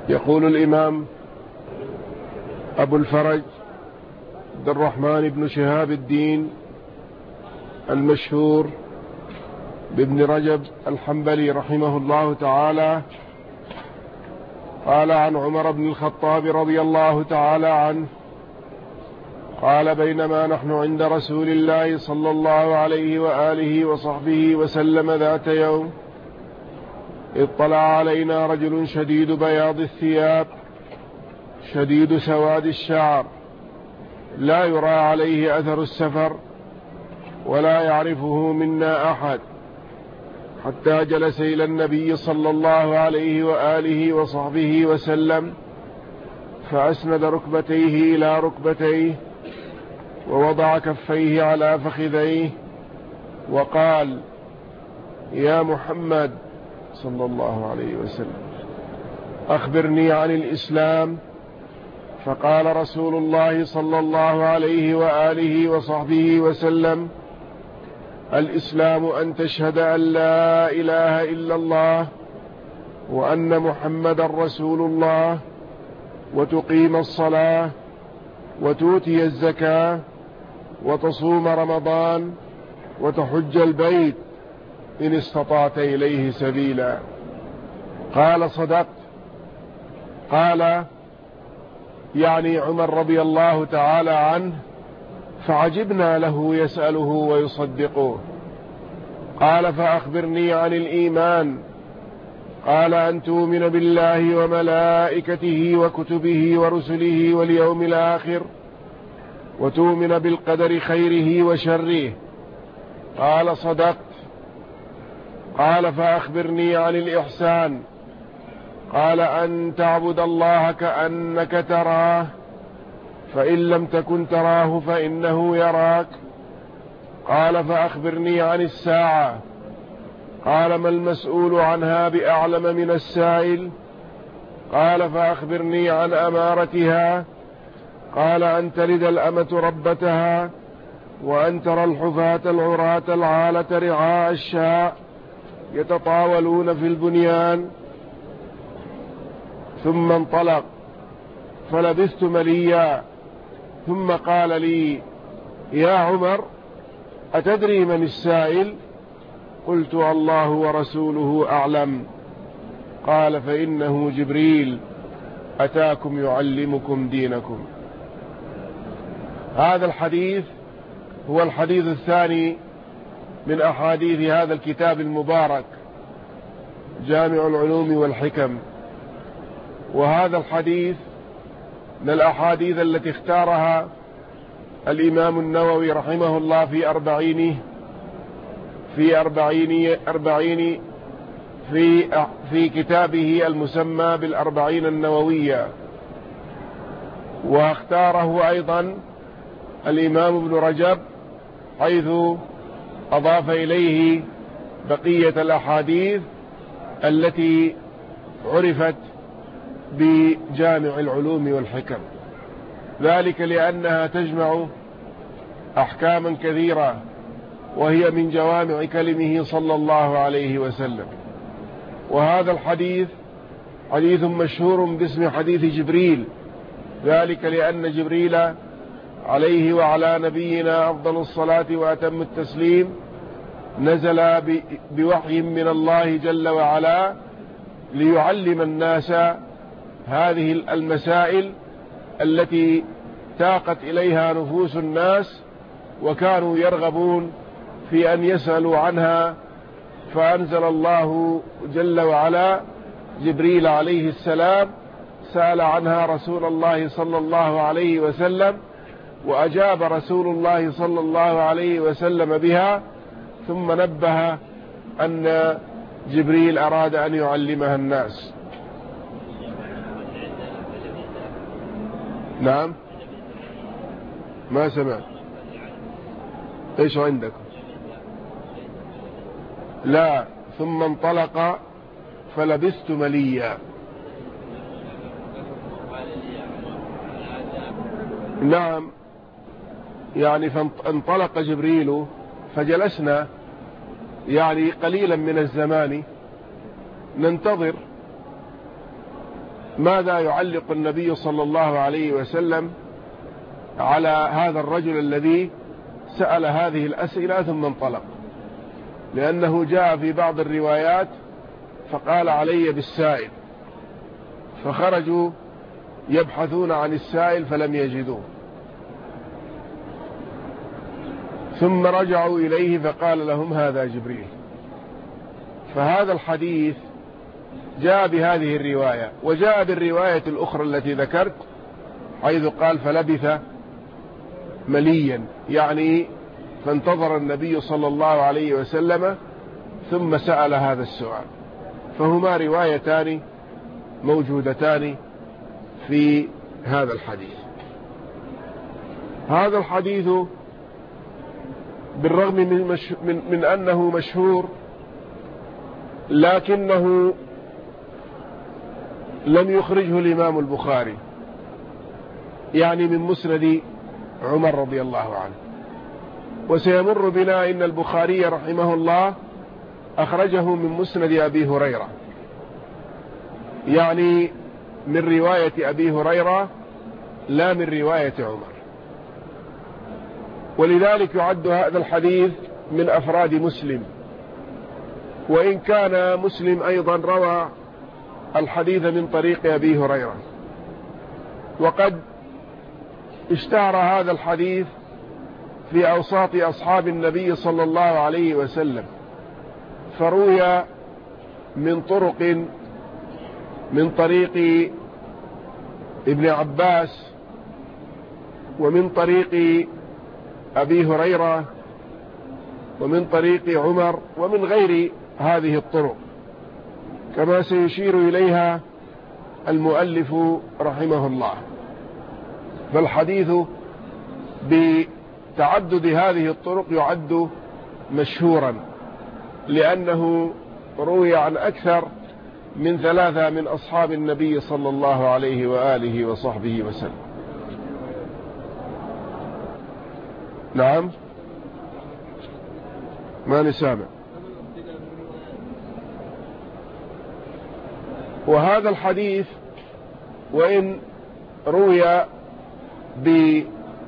يقول الإمام أبو الفرج عبد الرحمن بن شهاب الدين المشهور بابن رجب الحنبلي رحمه الله تعالى قال عن عمر بن الخطاب رضي الله تعالى عنه قال: بينما نحن عند رسول الله صلى الله عليه وآله وصحبه وسلم ذات يوم اطلع علينا رجل شديد بياض الثياب شديد سواد الشعر لا يرى عليه أثر السفر ولا يعرفه منا أحد، حتى جلس إلى النبي صلى الله عليه وآله وصحبه وسلم فأسند ركبتيه إلى ركبتيه ووضع كفيه على فخذيه وقال: يا محمد صلى الله عليه وسلم أخبرني عن الإسلام. فقال رسول الله صلى الله عليه وآله وصحبه وسلم: الإسلام أن تشهد أن لا إله إلا الله وأن محمد رسول الله وتقيم الصلاة وتؤتي الزكاة وتصوم رمضان وتحج البيت إن استطعت إليه سبيلا. قال: صدقت. قال يعني عمر رضي الله تعالى عنه، فعجبنا له يسأله ويصدقه. قال: فأخبرني عن الإيمان. قال: أن تؤمن بالله وملائكته وكتبه ورسله واليوم الآخر وتؤمن بالقدر خيره وشره. قال: صدقت. قال: فأخبرني عن الإحسان. قال: أن تعبد الله كأنك تراه فإن لم تكن تراه فإنه يراك. قال: فأخبرني عن الساعة. قال: ما المسؤول عنها بأعلم من السائل. قال: فأخبرني عن أمارتها. قال: أن تلد الأمة ربتها وأن ترى الحفاة العراة العالة رعاء الشاء يتطاولون في البنيان. ثم انطلق فلبثت مليا، ثم قال لي: يا عمر أتدري من السائل؟ قلت: الله ورسوله أعلم. قال: فإنه جبريل أتاكم يعلمكم دينكم. هذا الحديث هو الحديث الثاني من أحاديث هذا الكتاب المبارك جامع العلوم والحكم، وهذا الحديث من الأحاديث التي اختارها الإمام النووي رحمه الله في كتابه المسمى بالأربعين النووية، واختاره أيضا الإمام ابن رجب حيث أضاف إليه بقية الأحاديث التي عرفت بجامع العلوم والحكم، ذلك لأنها تجمع أحكاما كثيرة وهي من جوامع كلمه صلى الله عليه وسلم. وهذا الحديث حديث مشهور باسم حديث جبريل، ذلك لأن جبريل عليه وعلى نبينا أفضل الصلاة وأتم التسليم نزل بوحي من الله جل وعلا ليعلم الناس هذه المسائل التي تاقت إليها نفوس الناس وكانوا يرغبون في أن يسألوا عنها، فأنزل الله جل وعلا جبريل عليه السلام سأل عنها رسول الله صلى الله عليه وسلم، وأجاب رسول الله صلى الله عليه وسلم بها، ثم نبه أن جبريل أراد أن يعلمها الناس. نعم، ما سمعت. ايش عندك؟ لا، ثم انطلق فلبثت مليا. نعم، يعني فانطلق جبريل فجلسنا يعني قليلا من الزمان ننتظر ماذا يعلق النبي صلى الله عليه وسلم على هذا الرجل الذي سأل هذه الأسئلة ثم انطلق، لأنه جاء في بعض الروايات فقال علي بالسائل، فخرجوا يبحثون عن السائل فلم يجدوه، ثم رجعوا إليه فقال لهم هذا جبريل. فهذا الحديث جاء بهذه الرواية، وجاء بالرواية الأخرى التي ذكرت حيث قال فلبث مليا، يعني فانتظر النبي صلى الله عليه وسلم ثم سأل هذا السؤال. فهما روايتان موجودتان في هذا الحديث. هذا الحديث بالرغم من أنه مشهور لكنه لم يخرجه الإمام البخاري، يعني من مسند عمر رضي الله عنه. وسيمر بنا إن البخاري رحمه الله أخرجه من مسند أبي هريرة، يعني من رواية أبي هريرة لا من رواية عمر، ولذلك يعد هذا الحديث من أفراد مسلم، وإن كان مسلم أيضا روى الحديث من طريق أبي هريرة. وقد اشتهر هذا الحديث في أوساط أصحاب النبي صلى الله عليه وسلم، فروي من طرق من طريق ابن عباس ومن طريق أبي هريرة ومن طريق عمر ومن غير هذه الطرق، كما سيشير إليها المؤلف رحمه الله. فالحديث بتعدد هذه الطرق يعد مشهورا، لأنه روي عن أكثر من 3 من أصحاب النبي صلى الله عليه وآله وصحبه وسلم. نعم، ما نسامع. وهذا الحديث وإن روي بهذه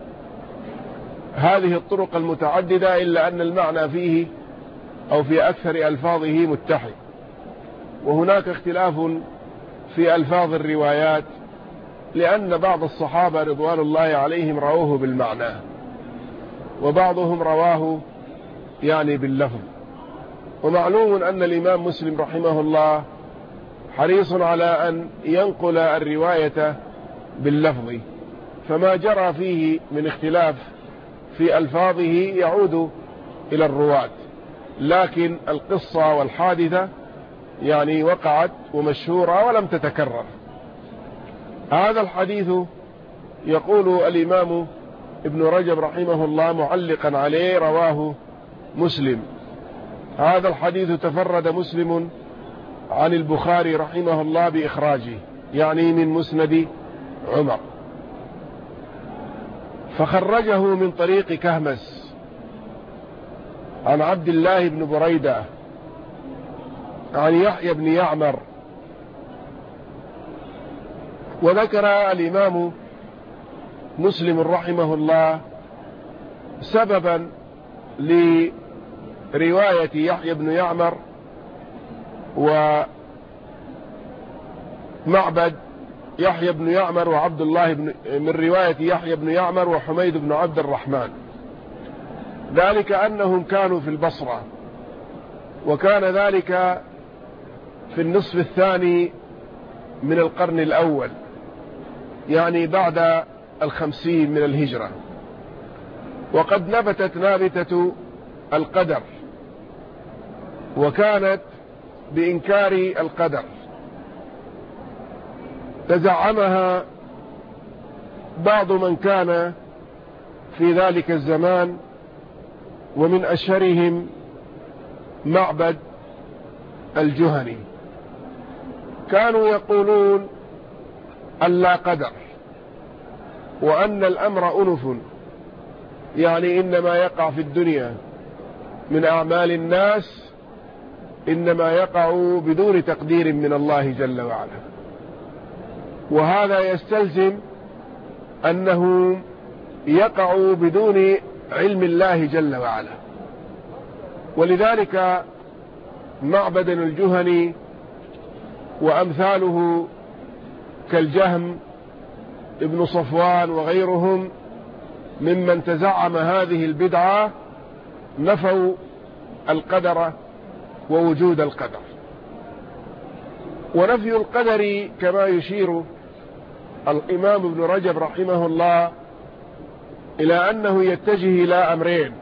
الطرق المتعددة إلا أن المعنى فيه أو في أكثر ألفاظه متحد، وهناك اختلاف في ألفاظ الروايات، لأن بعض الصحابة رضوان الله عليهم رووه بالمعنى، وبعضهم رواه يعني باللفظ. ومعلوم أن الإمام مسلم رحمه الله حريص على أن ينقل الرواية باللفظ، فما جرى فيه من اختلاف في ألفاظه يعود إلى الرواة، لكن القصة والحادثة يعني وقعت ومشهورة ولم تتكرر. هذا الحديث يقول الإمام ابن رجب رحمه الله معلقا عليه رواه مسلم. هذا الحديث تفرد مسلم عن البخاري رحمه الله بإخراجه، يعني من مسند عمر، فخرجه من طريق كهمس عن عبد الله بن بريدة عن يحيى بن يعمر. وذكر الإمام مسلم رحمه الله سببا لرواية يحيى بن يعمر ومعبد يحيى بن يعمر وعبد الله من رواية يحيى بن يعمر وحميد بن عبد الرحمن، ذلك أنهم كانوا في البصرة، وكان ذلك في النصف الثاني من القرن الأول، يعني بعد 50 من الهجرة. وقد نبتت نابتة القدر، وكانت بإنكار القدر، تزعمها بعض من كان في ذلك الزمان، ومن أشهرهم معبد الجهني. كانوا يقولون أن لا قدر، وأن الأمر أنف، يعني إنما يقع في الدنيا من أعمال الناس إنما يقع بدون تقدير من الله جل وعلا. وهذا يستلزم أنه يقع بدون علم الله جل وعلا. ولذلك معبد الجهني وأمثاله كالجهم ابن صفوان وغيرهم ممن تزعم هذه البدعة نفوا القدر ووجود القدر. ونفي القدر كما يشير الإمام ابن رجب رحمه الله إلى أنه يتجه إلى أمرين،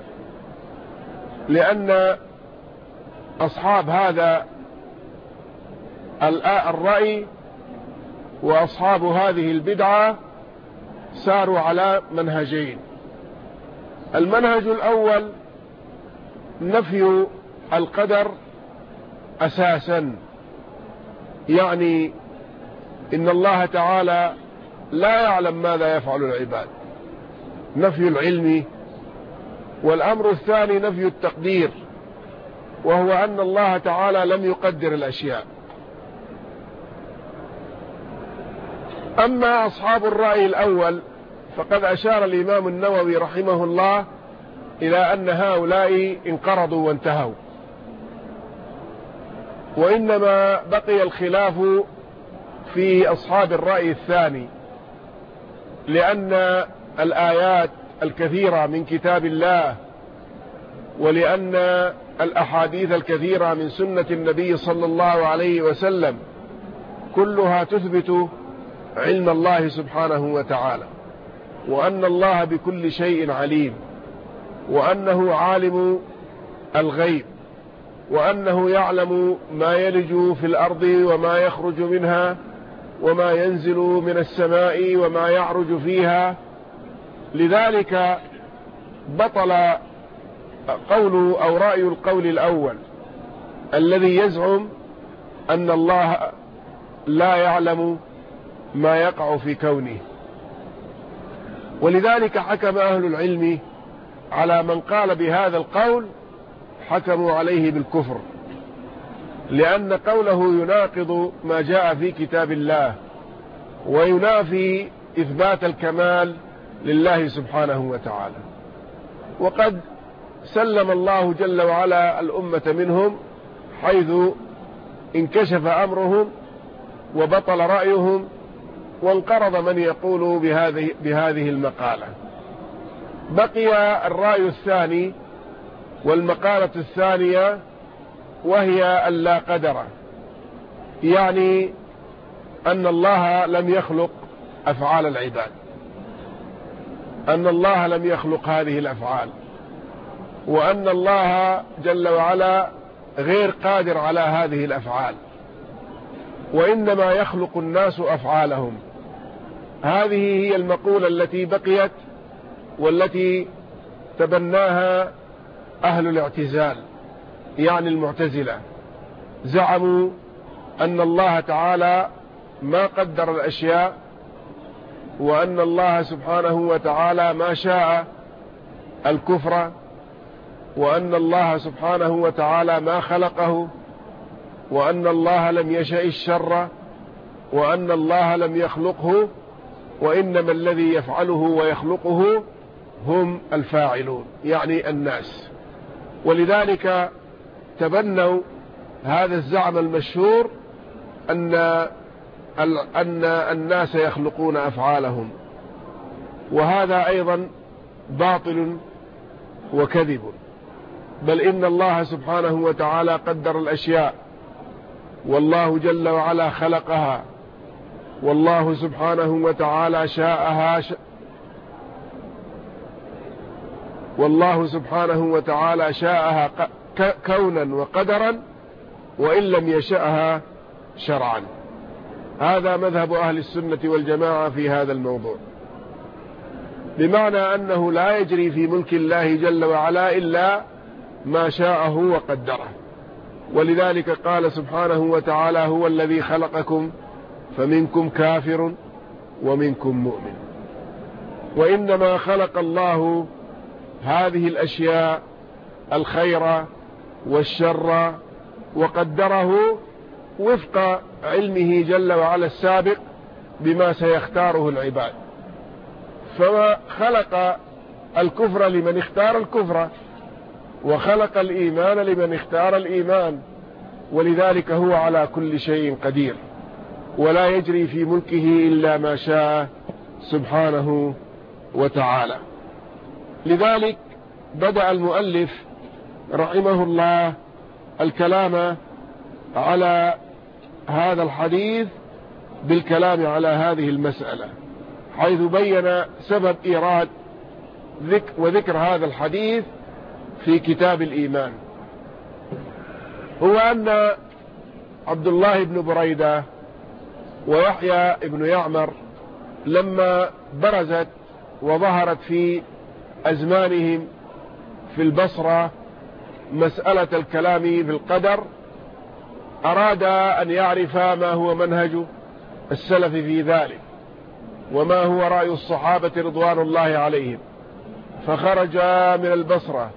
لأن أصحاب هذا الرأي وأصحاب هذه البدعة ساروا على منهجين. المنهج الأول نفي القدر أساسا، يعني إن الله تعالى لا يعلم ماذا يفعل العباد، نفي العلم. والأمر الثاني نفي التقدير، وهو أن الله تعالى لم يقدر الأشياء. أما أصحاب الرأي الأول فقد أشار الإمام النووي رحمه الله إلى أن هؤلاء انقرضوا وانتهوا، وإنما بقي الخلاف في أصحاب الرأي الثاني، لأن الآيات الكثيرة من كتاب الله ولأن الأحاديث الكثيرة من سنة النبي صلى الله عليه وسلم كلها تثبت علم الله سبحانه وتعالى، وأن الله بكل شيء عليم، وأنه عالم الغيب، وأنه يعلم ما يلج في الأرض وما يخرج منها وما ينزل من السماء وما يعرج فيها. لذلك بطل قول أو رأي القول الأول الذي يزعم أن الله لا يعلم ما يقع في كونه. ولذلك حكم أهل العلم على من قال بهذا القول، حكموا عليه بالكفر، لأن قوله يناقض ما جاء في كتاب الله وينافي إثبات الكمال لله سبحانه وتعالى. وقد سلم الله جل وعلا الأمة منهم، حيث انكشف أمرهم وبطل رأيهم وانقرض من يقول بهذه المقالة. بقي الرأي الثاني والمقالة الثانية، وهي اللا قدر، يعني أن الله لم يخلق أفعال العباد، أن الله لم يخلق هذه الأفعال، وأن الله جل وعلا غير قادر على هذه الأفعال، وإنما يخلق الناس أفعالهم. هذه هي المقولة التي بقيت والتي تبناها أهل الاعتزال، يعني المعتزلة. زعموا أن الله تعالى ما قدر الأشياء، وأن الله سبحانه وتعالى ما شاء الكفر، وأن الله سبحانه وتعالى ما خلقه، وأن الله لم يشأ الشر، وأن الله لم يخلقه، وإنما الذي يفعله ويخلقه هم الفاعلون، يعني الناس. ولذلك تبنوا هذا الزعم المشهور أن الناس يخلقون أفعالهم، وهذا أيضا باطل وكذب. بل إن الله سبحانه وتعالى قدر الأشياء، والله جل وعلا خلقها، والله سبحانه وتعالى شاءها والله سبحانه وتعالى شاءها كونا وقدرا، وإن لم يشأها شرعا. هذا مذهب أهل السنة والجماعة في هذا الموضوع، بمعنى أنه لا يجري في ملك الله جل وعلا إلا ما شاءه وقدره. ولذلك قال سبحانه وتعالى: هو الذي خلقكم فمنكم كافر ومنكم مؤمن. وإنما خلق الله هذه الأشياء الخير والشر وقدره وفق علمه جل وعلا السابق بما سيختاره العباد. فما خلق الكفر لمن اختار الكفر، وخلق الإيمان لمن اختار الإيمان، ولذلك هو على كل شيء قدير، ولا يجري في ملكه إلا ما شاء سبحانه وتعالى. لذلك بدأ المؤلف رحمه الله الكلام على هذا الحديث بالكلام على هذه المسألة، حيث بين سبب إيراد وذكر هذا الحديث في كتاب الإيمان. هو أن عبد الله بن بريدة ويحيى بن يعمر لما برزت وظهرت في أزمانهم في البصرة مسألة الكلام في القدر، أراد أن يعرف ما هو منهج السلف في ذلك، وما هو رأي الصحابة رضوان الله عليهم، فخرج من البصرة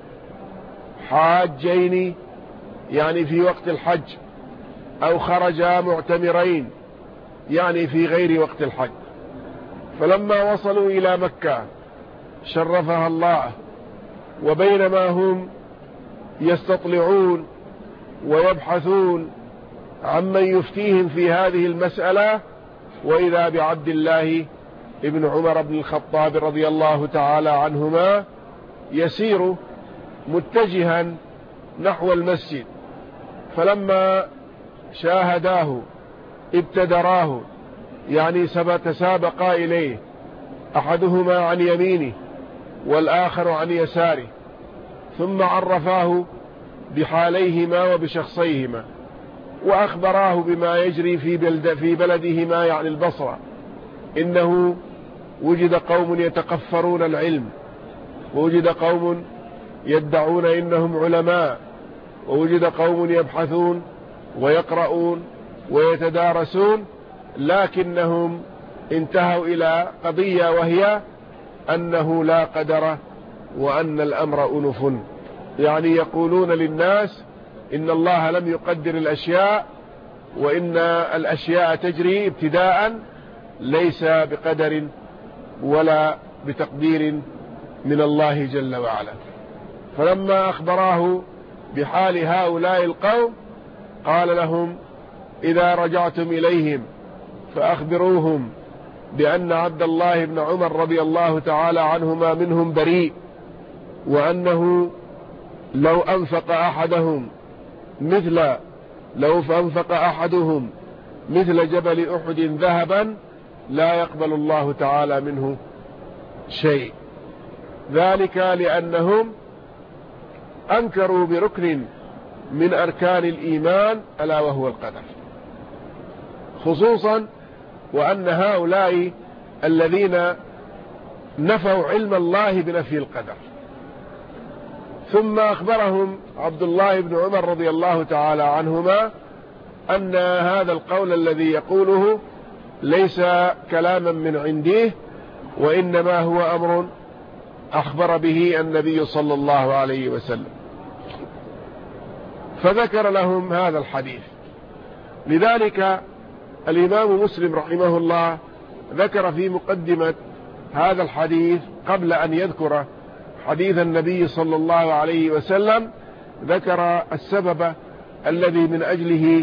حاجين يعني في وقت الحج، أو خرج معتمرين يعني في غير وقت الحج. فلما وصلوا إلى مكة شرفها الله، وبينما هم يستطلعون ويبحثون عمن يفتيهم في هذه المسألة، وإذا بعبد الله ابن عمر بن الخطاب رضي الله تعالى عنهما يسير متجها نحو المسجد، فلما شاهداه ابتدراه، يعني تسابقا إليه، أحدهما عن يمينه والآخر عن يساره، ثم عرفاه بحاليهما وبشخصيهما، وأخبراه بما يجري في بلدهما يعني البصرة، إنه وجد قوم يتقفرون العلم، ووجد قوم يدعون إنهم علماء، ووجد قوم يبحثون ويقرؤون ويتدارسون، لكنهم انتهوا إلى قضية، وهي أنه لا قدر، وأن الأمر أنف، يعني يقولون للناس إن الله لم يقدر الأشياء، وإن الأشياء تجري ابتداء ليس بقدر ولا بتقدير من الله جل وعلا. فلما أخبراه بحال هؤلاء القوم قال لهم: إذا رجعتم إليهم فأخبروهم بأن عبد الله بن عمر رضي الله تعالى عنهما منهم بريء، وأنه لو أنفق أحدهم مثل جبل أحد ذهبا لا يقبل الله تعالى منه شيء، ذلك لأنهم أنكروا بركن من أركان الإيمان ألا وهو القدر، خصوصا وأن هؤلاء الذين نفوا علم الله بنفي القدر. ثم أخبرهم عبد الله بن عمر رضي الله تعالى عنهما أن هذا القول الذي يقوله ليس كلاما من عنده، وإنما هو أمر أخبر به النبي صلى الله عليه وسلم، فذكر لهم هذا الحديث. لذلك الإمام مسلم رحمه الله ذكر في مقدمة هذا الحديث قبل أن يذكر حديث النبي صلى الله عليه وسلم، ذكر السبب الذي من أجله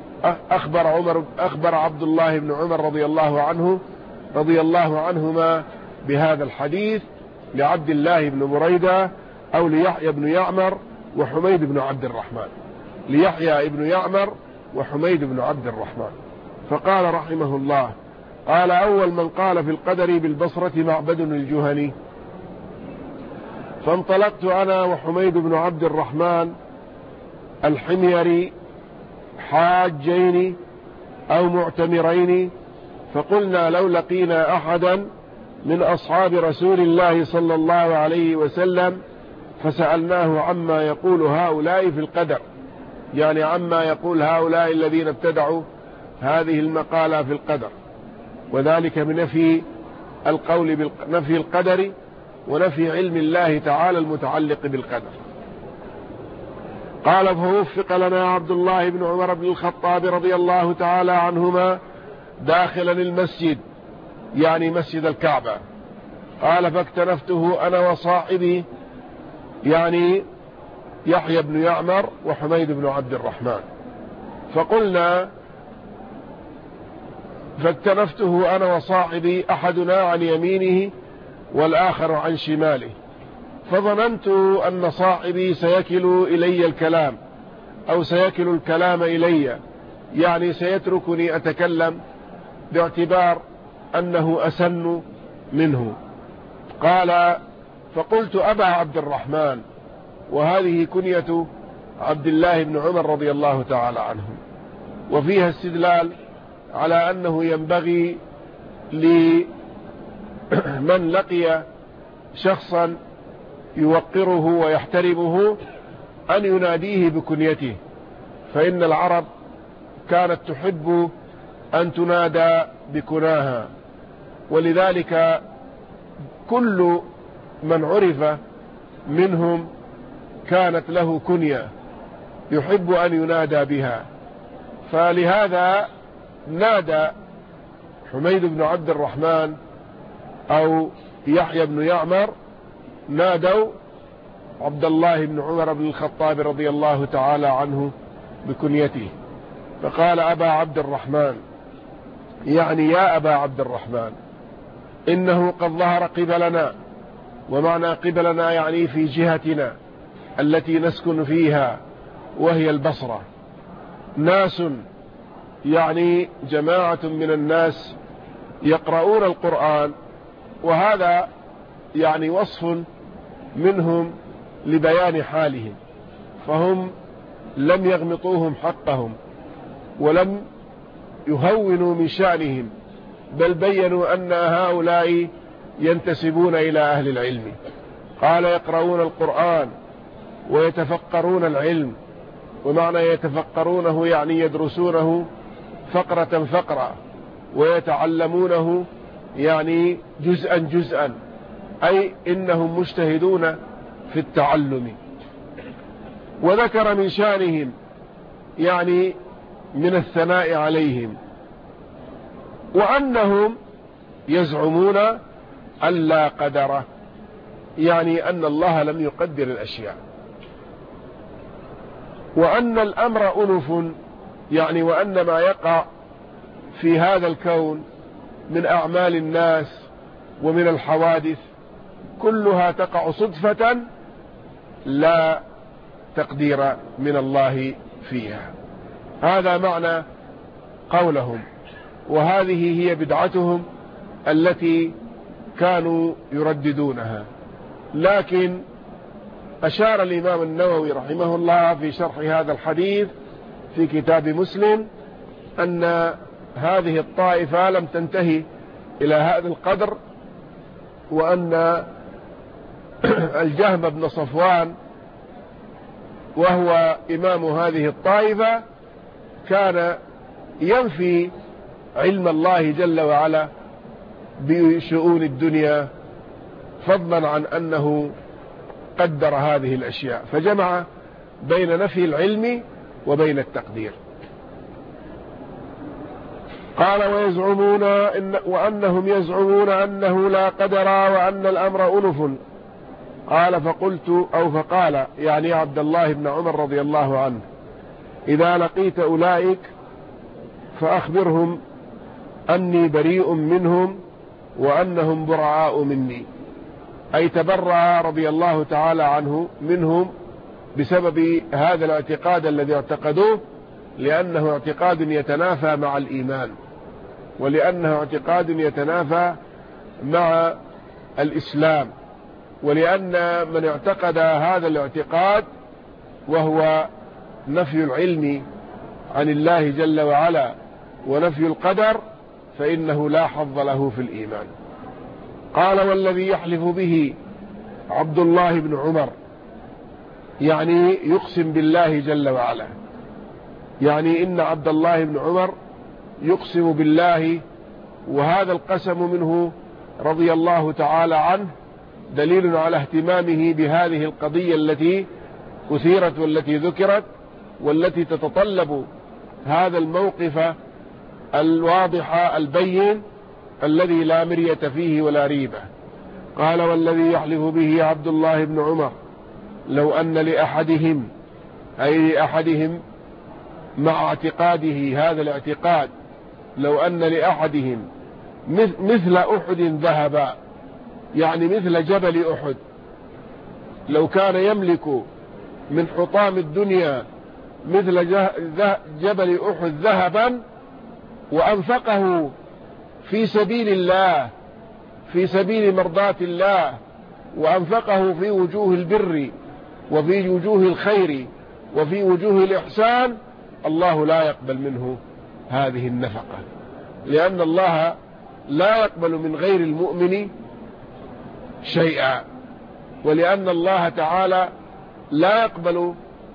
أخبر عبد الله بن عمر رضي الله عنهما بهذا الحديث لعبد الله بن بريدة أو ليحيى بن يعمر وحميد بن عبد الرحمن، ليحيى بن يعمر وحميد بن عبد الرحمن. فقال رحمه الله: قال: أول من قال في القدر بالبصرة معبد الجهني، فانطلقت أنا وحميد بن عبد الرحمن الحميري حاجين أو معتمرين، فقلنا لو لقينا أحدا من أصحاب رسول الله صلى الله عليه وسلم فسألناه عما يقول هؤلاء في القدر، يعني عما يقول هؤلاء الذين ابتدعوا هذه المقالة في القدر، وذلك من نفي القدر ونفي علم الله تعالى المتعلق بالقدر. قال: فوفق لنا عبد الله بن عمر بن الخطاب رضي الله تعالى عنهما داخلا المسجد يعني مسجد الكعبة. قال فاكتنفته أنا وصاحبي يعني يحيى بن يعمر وحميد بن عبد الرحمن. فقلنا فاكتنفته أنا وصاحبي أحدنا عن يمينه والآخر عن شماله، فظننت أن صاحبي سيكل إلي الكلام أو سيكل الكلام إلي، يعني سيتركني أتكلم باعتبار أنه أسن منه. قال فقلت أبا عبد الرحمن، وهذه كنية عبد الله بن عمر رضي الله تعالى عنه، وفيها استدلال على أنه ينبغي لمن لقي شخصا يوقره ويحترمه أن يناديه بكنيته، فإن العرب كانت تحب أن تنادى بكناها، ولذلك كل من عرف منهم كانت له كنية يحب أن ينادى بها. فلهذا نادى حميد بن عبد الرحمن أو يحيى بن يعمر نادوا عبد الله بن عمر بن الخطاب رضي الله تعالى عنه بكنيته، فقال أبا عبد الرحمن، يعني يا أبا عبد الرحمن، إنه قد ظهر قبلنا، ومعنى قبلنا يعني في جهتنا التي نسكن فيها وهي البصرة، ناس يعني جماعة من الناس يقرؤون القرآن، وهذا يعني وصف منهم لبيان حالهم، فهم لم يغمطوهم حقهم ولم يهونوا من شأنهم، بل بينوا أن هؤلاء ينتسبون إلى أهل العلم. قال يقرؤون القرآن ويتفقرون العلم، ومعنى يتفقرونه يعني يدرسونه فقرة فقرة، ويتعلمونه يعني جزءا جزءا، أي إنهم مجتهدون في التعلم. وذكر من شأنهم يعني من الثناء عليهم، وأنهم يزعمون أن لا قدر، يعني أن الله لم يقدر الأشياء، وأن الأمر أنف، يعني وأن ما يقع في هذا الكون من أعمال الناس ومن الحوادث كلها تقع صدفة لا تقدير من الله فيها. هذا معنى قولهم، وهذه هي بدعتهم التي كانوا يرددونها. لكن أشار الإمام النووي رحمه الله في شرح هذا الحديث في كتاب مسلم أن هذه الطائفة لم تنتهي إلى هذا القدر، وأن الجهم بن صفوان وهو إمام هذه الطائفة كان ينفي علم الله جل وعلا بشؤون الدنيا، فضلا عن أنه قدر هذه الأشياء، فجمع بين نفي العلم وبين التقدير. قال وأنهم يزعمون أنه لا قدر وأن الأمر أنف. قال فقال يعني عبد الله بن عمر رضي الله عنه، إذا لقيت أولئك فأخبرهم أني بريء منهم وأنهم براء مني، أي تبرأ رضي الله تعالى عنه منهم بسبب هذا الاعتقاد الذي اعتقدوه، لأنه اعتقاد يتنافى مع الإيمان، ولأنه اعتقاد يتنافى مع الإسلام، ولأن من اعتقد هذا الاعتقاد وهو نفي العلم عن الله جل وعلا ونفي القدر فإنه لا حظ له في الإيمان. قال والذي يحلف به عبد الله بن عمر، يعني يقسم بالله جل وعلا، يعني إن عبد الله بن عمر يقسم بالله، وهذا القسم منه رضي الله تعالى عنه دليل على اهتمامه بهذه القضية التي أثيرت والتي ذكرت والتي تتطلب هذا الموقف الواضح البين الذي لا مرية فيه ولا ريبة. قال والذي يحلف به عبد الله بن عمر لو أن لأحدهم، أي لأحدهم مع اعتقاده هذا الاعتقاد، لو أن لأحدهم مثل أحد ذهبا، يعني مثل جبل أحد، لو كان يملك من حطام الدنيا مثل جبل أحد ذهبا وأنفقه في سبيل الله، في سبيل مرضاة الله، وأنفقه في وجوه البر وفي وجوه الخير وفي وجوه الإحسان، الله لا يقبل منه هذه النفقة، لأن الله لا يقبل من غير المؤمن شيئا، ولأن الله تعالى لا يقبل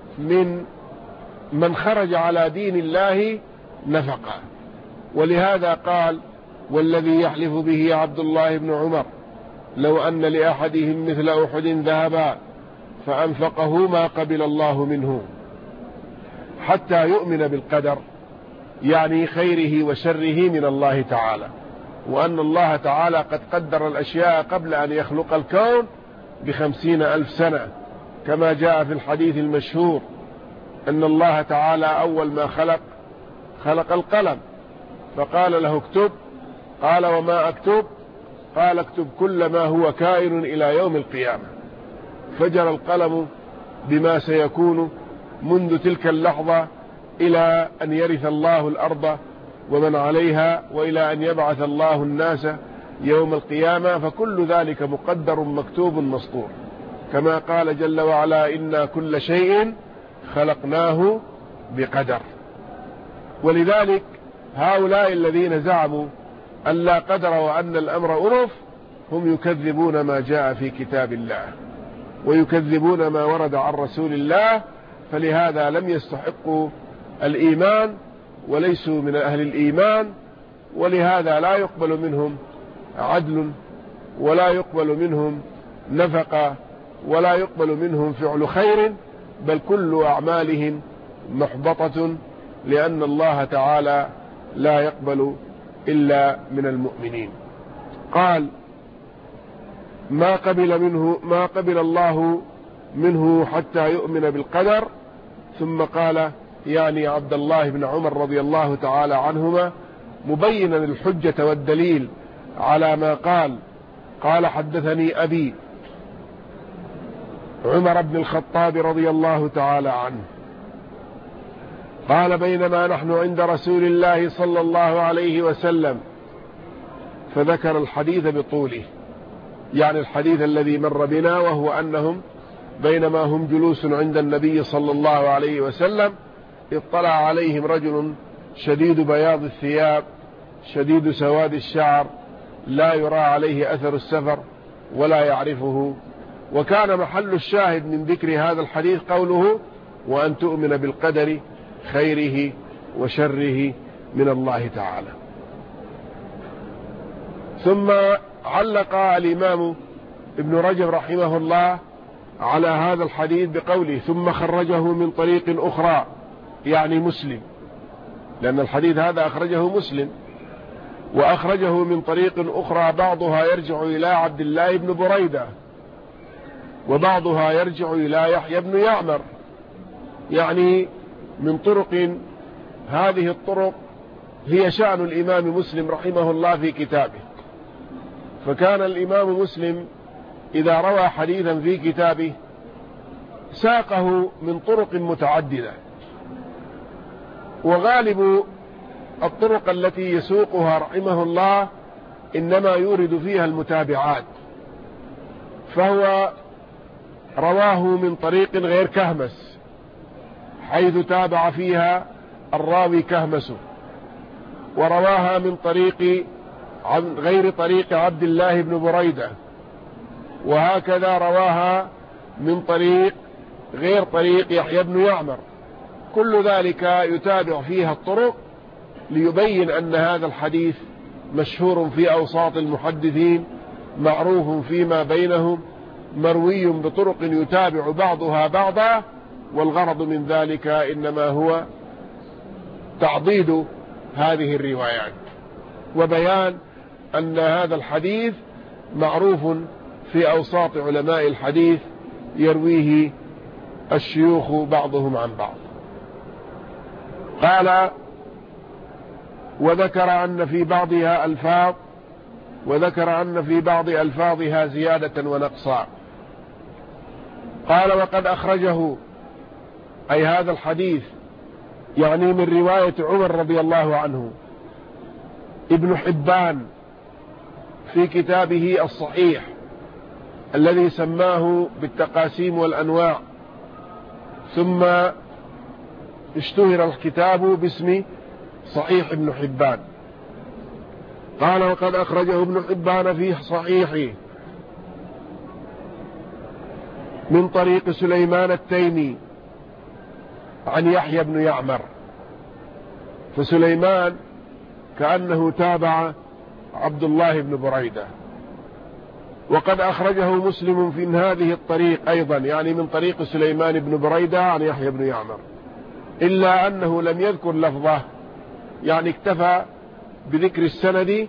من خرج على دين الله نفقة. ولهذا قال والذي يحلف به عبد الله بن عمر لو أن لأحدهم مثل أحد ذهبا فأنفقه ما قبل الله منه حتى يؤمن بالقدر، يعني خيره وشره من الله تعالى، وأن الله تعالى قد قدر الأشياء قبل أن يخلق الكون ب50,000 سنة، كما جاء في الحديث المشهور أن الله تعالى أول ما خلق القلم فقال له اكتب، قال وما أكتب؟ قال اكتب كل ما هو كائن إلى يوم القيامة، فجر القلم بما سيكون منذ تلك اللحظة إلى أن يرث الله الأرض ومن عليها، وإلى أن يبعث الله الناس يوم القيامة، فكل ذلك مقدر مكتوب مسطور، كما قال جل وعلا إنا كل شيء خلقناه بقدر. ولذلك هؤلاء الذين زعموا أن لا قدر وأن الأمر أنف هم يكذبون ما جاء في كتاب الله ويكذبون ما ورد عن رسول الله، فلهذا لم يستحقوا الإيمان وليسوا من أهل الإيمان، ولهذا لا يقبل منهم عدل ولا يقبل منهم نفقة ولا يقبل منهم فعل خير، بل كل أعمالهم محبطة، لأن الله تعالى لا يقبل إلا من المؤمنين. قال ما قبل الله منه حتى يؤمن بالقدر، ثم قال يعني عبد الله بن عمر رضي الله تعالى عنهما مبينا الحجة والدليل على ما قال حدثني أبي عمر بن الخطاب رضي الله تعالى عنه قال بينما نحن عند رسول الله صلى الله عليه وسلم، فذكر الحديث بطوله، يعني الحديث الذي مر بنا، وهو أنهم بينما هم جلوس عند النبي صلى الله عليه وسلم اطلع عليهم رجل شديد بياض الثياب شديد سواد الشعر لا يرى عليه أثر السفر ولا يعرفه. وكان محل الشاهد من ذكر هذا الحديث قوله وأن تؤمن بالقدر خيره وشره من الله تعالى. ثم علق الإمام ابن رجب رحمه الله على هذا الحديث بقوله ثم خرجه من طريق أخرى، يعني مسلم، لأن الحديث هذا أخرجه مسلم، وأخرجه من طريق أخرى بعضها يرجع إلى عبد الله بن بريدة وبعضها يرجع إلى يحيى بن يعمر، يعني من طرق. هذه الطرق هي شأن الإمام مسلم رحمه الله في كتابه، فكان الإمام مسلم إذا روى حديثا في كتابه ساقه من طرق متعددة، وغالب الطرق التي يسوقها رحمه الله إنما يورد فيها المتابعات، فهو رواه من طريق غير كهمس حيث تابع فيها الراوي كهمسه، ورواها من طريق غير طريق عبد الله بن بريدة، وهكذا رواها من طريق غير طريق يحيى بن يعمر. كل ذلك يتابع فيها الطرق ليبين أن هذا الحديث مشهور في أوساط المحدثين، معروف فيما بينهم، مروي بطرق يتابع بعضها بعضا، والغرض من ذلك إنما هو تعضيد هذه الروايات وبيان أن هذا الحديث معروف في أوساط علماء الحديث يرويه الشيوخ بعضهم عن بعض. قال وذكر أن في بعض ألفاظها زيادة ونقصا. قال وقد أخرجه أي هذا الحديث يعني من رواية عمر رضي الله عنه ابن حبان في كتابه الصحيح الذي سماه بالتقاسيم والأنواع، ثم اشتهر الكتاب باسم صحيح ابن حبان. قال وقد أخرجه ابن حبان في صحيحه من طريق سليمان التيمي عن يحيى بن يعمر، فسليمان كأنه تابع عبد الله بن بريدة. وقد أخرجه مسلم في هذه الطريق أيضا، يعني من طريق سليمان بن بريدة عن يحيى بن يعمر، إلا أنه لم يذكر لفظه، يعني اكتفى بذكر السند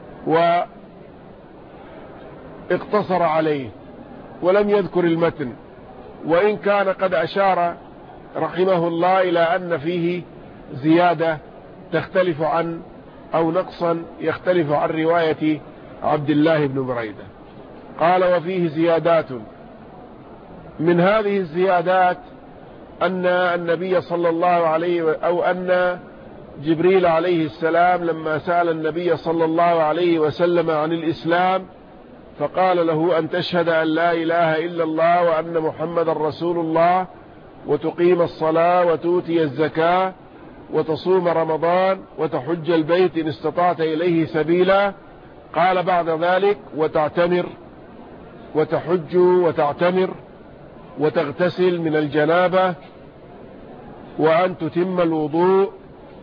واقتصر عليه ولم يذكر المتن، وإن كان قد أشار رحمه الله إلى أن فيه زيادة تختلف عن أو نقصا يختلف عن رواية عبد الله بن بريدة. قال وفيه زيادات، من هذه الزيادات أن النبي صلى الله عليه أو أن جبريل عليه السلام لما سأل النبي صلى الله عليه وسلم عن الإسلام فقال له أن تشهد أن لا إله إلا الله وأن محمد رسول الله وتقيم الصلاة وتؤتي الزكاة وتصوم رمضان وتحج البيت إن استطعت إليه سبيلا. قال بعد ذلك وتعتمر وتحج وتعتمر وتغتسل من الجنابة وأن تتم الوضوء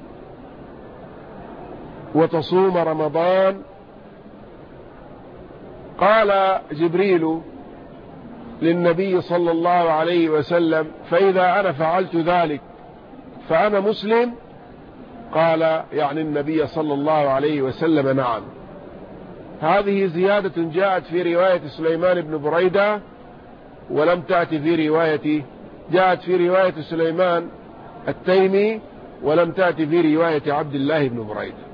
وتصوم رمضان. قال جبريل للنبي صلى الله عليه وسلم فإذا أنا فعلت ذلك فأنا مسلم؟ قال يعني النبي صلى الله عليه وسلم نعم. هذه زيادة جاءت في رواية سليمان بن بريدة ولم تأتي في رواية، جاءت في رواية سليمان التيمي ولم تأتي في رواية عبد الله بن بريدة.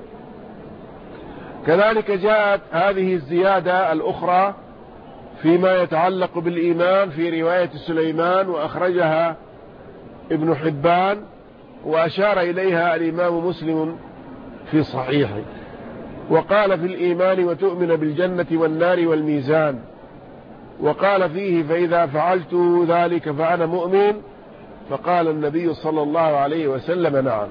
كذلك جاءت هذه الزيادة الأخرى فيما يتعلق بالإيمان في رواية سليمان وأخرجها ابن حبان وأشار إليها الإمام مسلم في صحيحه. وقال في الإيمان وتؤمن بالجنة والنار والميزان، وقال فيه فإذا فعلت ذلك فأنا مؤمن، فقال النبي صلى الله عليه وسلم نعم.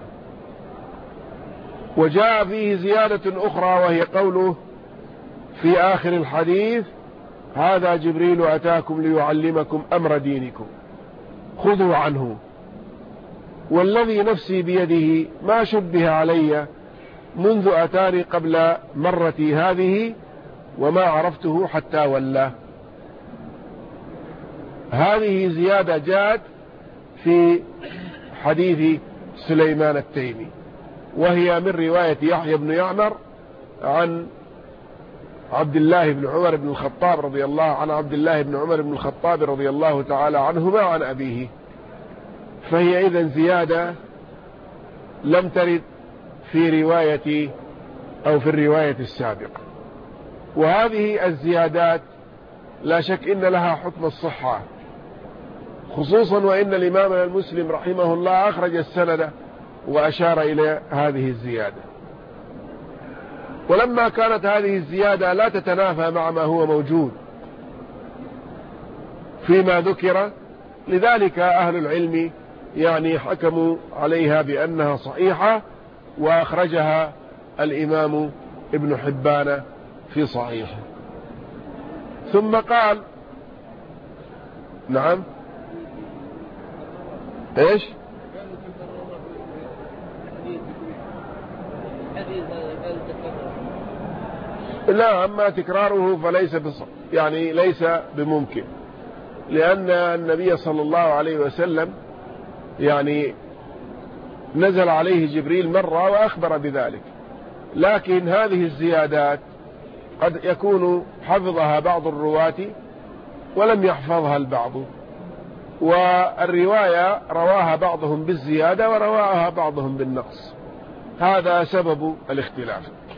وجاء فيه زيادة أخرى وهي قوله في آخر الحديث هذا جبريل أتاكم ليعلمكم أمر دينكم خذوا عنه، والذي نفسي بيده ما شبه علي منذ أتاني قبل مرتي هذه وما عرفته حتى ولى. هذه زيادة جاءت في حديث سليمان التيمي، وهي من رواية يحيى بن يعمر عن عبد الله بن عمر بن الخطاب رضي الله عن عبد الله بن عمر بن الخطاب رضي الله تعالى عنهما عن أبيه. فهي إذن زيادة لم ترد في رواية أو في الرواية السابقة. وهذه الزيادات لا شك إن لها حكم الصحة، خصوصا وإن الإمام المسلم رحمه الله أخرج السند وأشار إلى هذه الزيادة. ولما كانت هذه الزيادة لا تتنافى مع ما هو موجود فيما ذكر، لذلك أهل العلم يعني حكموا عليها بأنها صحيحة، وأخرجها الإمام ابن حبان في صحيحه. ثم قال نعم ايش لا، أما تكراره فليس يعني ليس بممكن، لأن النبي صلى الله عليه وسلم يعني نزل عليه جبريل مرة وأخبر بذلك، لكن هذه الزيادات قد يكون حفظها بعض الرواة ولم يحفظها البعض، والرواية رواها بعضهم بالزيادة ورواها بعضهم بالنقص، هذا سبب الاختلاف.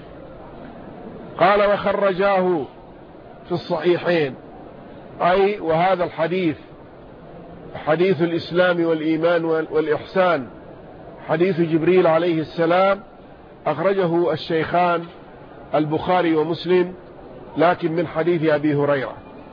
قال وخرجاه في الصحيحين، أي وهذا الحديث حديث الإسلام والإيمان والإحسان، حديث جبريل عليه السلام، أخرجه الشيخان البخاري ومسلم، لكن من حديث أبي هريرة،